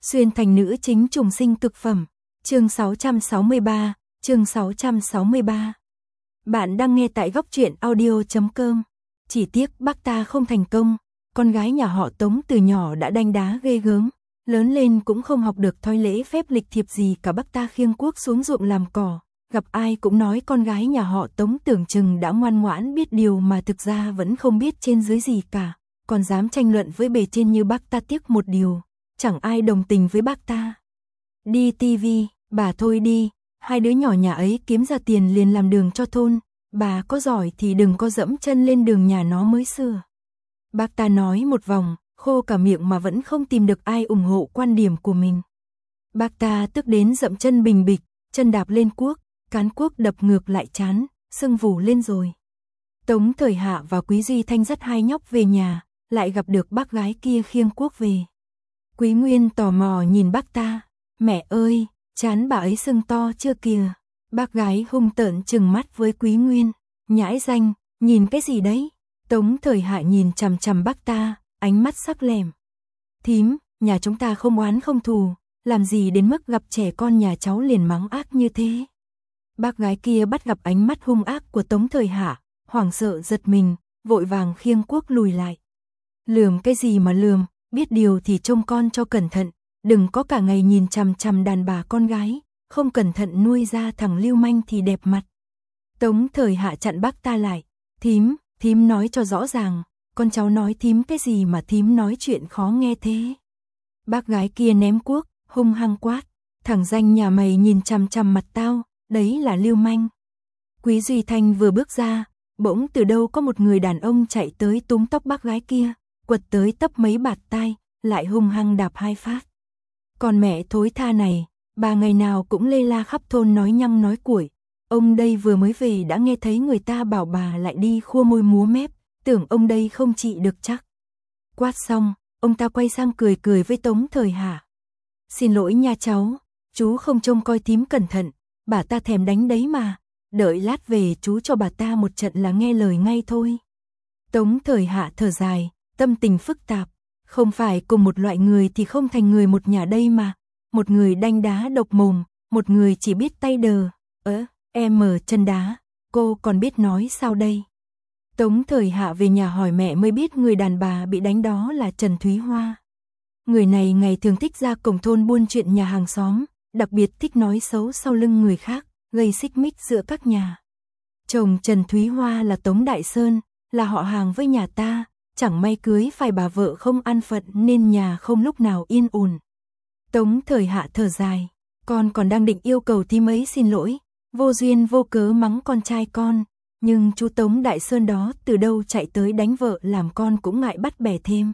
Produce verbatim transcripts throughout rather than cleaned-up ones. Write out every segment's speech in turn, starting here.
Xuyên thành nữ chính trùng sinh cực phẩm. Chương sáu trăm sáu mươi ba, chương sáu trăm sáu mươi ba. Bạn đang nghe tại góc truyện audio chấm com. Chỉ tiếc bác ta không thành công, con gái nhà họ Tống từ nhỏ đã đanh đá ghê gớm, lớn lên cũng không học được thói lễ phép lịch thiệp gì cả. Bác ta khiêng cuốc xuống ruộng làm cỏ, gặp ai cũng nói con gái nhà họ Tống tưởng chừng đã ngoan ngoãn biết điều mà thực ra vẫn không biết trên dưới gì cả, còn dám tranh luận với bề trên như bác ta. Tiếc một điều, chẳng ai đồng tình với bác ta. Đi tivi, bà thôi đi, hai đứa nhỏ nhà ấy kiếm ra tiền liền làm đường cho thôn, bà có giỏi thì đừng có dẫm chân lên đường nhà nó mới sửa. Bác ta nói một vòng, khô cả miệng mà vẫn không tìm được ai ủng hộ quan điểm của mình. Bác ta tức đến dậm chân bình bịch, chân đạp lên cuốc, cán cuốc đập ngược lại chán, sưng vù lên rồi. Tống Thời Hạ và Quý Duy Thanh dắt hai nhóc về nhà, lại gặp được bác gái kia khiêng cuốc về. Quý Nguyên tò mò nhìn bác ta, mẹ ơi, chán bà ấy sưng to chưa kìa. Bác gái hung tợn trừng mắt với Quý Nguyên, nhãi danh, nhìn cái gì đấy? Tống Thời Hạ nhìn chằm chằm bác ta, ánh mắt sắc lẻm. Thím, nhà chúng ta không oán không thù, làm gì đến mức gặp trẻ con nhà cháu liền mắng ác như thế. Bác gái kia bắt gặp ánh mắt hung ác của Tống Thời Hạ, hoảng sợ giật mình, vội vàng khiêng cuốc lùi lại. Lườm cái gì mà lườm, biết điều thì trông con cho cẩn thận, đừng có cả ngày nhìn chằm chằm đàn bà con gái, không cẩn thận nuôi ra thằng lưu manh thì đẹp mặt. Tống Thời Hạ chặn bác ta lại, thím, thím nói cho rõ ràng, con cháu nói thím cái gì mà thím nói chuyện khó nghe thế. Bác gái kia ném cuốc, hung hăng quát, thằng danh nhà mày nhìn chằm chằm mặt tao, đấy là lưu manh. Quý Duy Thanh vừa bước ra, bỗng từ đâu có một người đàn ông chạy tới túm tóc bác gái kia, quật tới tấp mấy bạt tai, lại hung hăng đạp hai phát. Còn mẹ thối tha này, bà ngày nào cũng lê la khắp thôn nói nhăng nói cuội. Ông đây vừa mới về đã nghe thấy người ta bảo bà lại đi khua môi múa mép, tưởng ông đây không trị được chắc. Quát xong, ông ta quay sang cười cười với Tống Thời Hạ. Xin lỗi nha cháu, chú không trông coi thím cẩn thận, bà ta thèm đánh đấy mà, đợi lát về chú cho bà ta một trận là nghe lời ngay thôi. Tống Thời Hạ thở dài, tâm tình phức tạp, không phải cùng một loại người thì không thành người một nhà đây mà, một người đanh đá độc mồm, một người chỉ biết tay đờ, ớ, em mở chân đá, cô còn biết nói sao đây. Tống Thời Hạ về nhà hỏi mẹ mới biết người đàn bà bị đánh đó là Trần Thúy Hoa. Người này ngày thường thích ra cổng thôn buôn chuyện nhà hàng xóm, đặc biệt thích nói xấu sau lưng người khác, gây xích mích giữa các nhà. Chồng Trần Thúy Hoa là Tống Đại Sơn, là họ hàng với nhà ta, chẳng may cưới phải bà vợ không an phận nên nhà không lúc nào yên ổn. Tống Thời Hạ thở dài, con còn đang định yêu cầu thím ấy xin lỗi, vô duyên vô cớ mắng con trai con, nhưng chú Tống Đại Sơn đó từ đâu chạy tới đánh vợ làm con cũng ngại bắt bẻ thêm.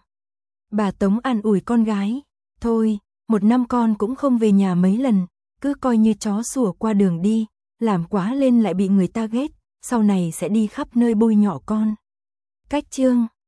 Bà Tống an ủi con gái, thôi, một năm con cũng không về nhà mấy lần, cứ coi như chó sủa qua đường đi, làm quá lên lại bị người ta ghét, sau này sẽ đi khắp nơi bôi nhọ con. Cách chương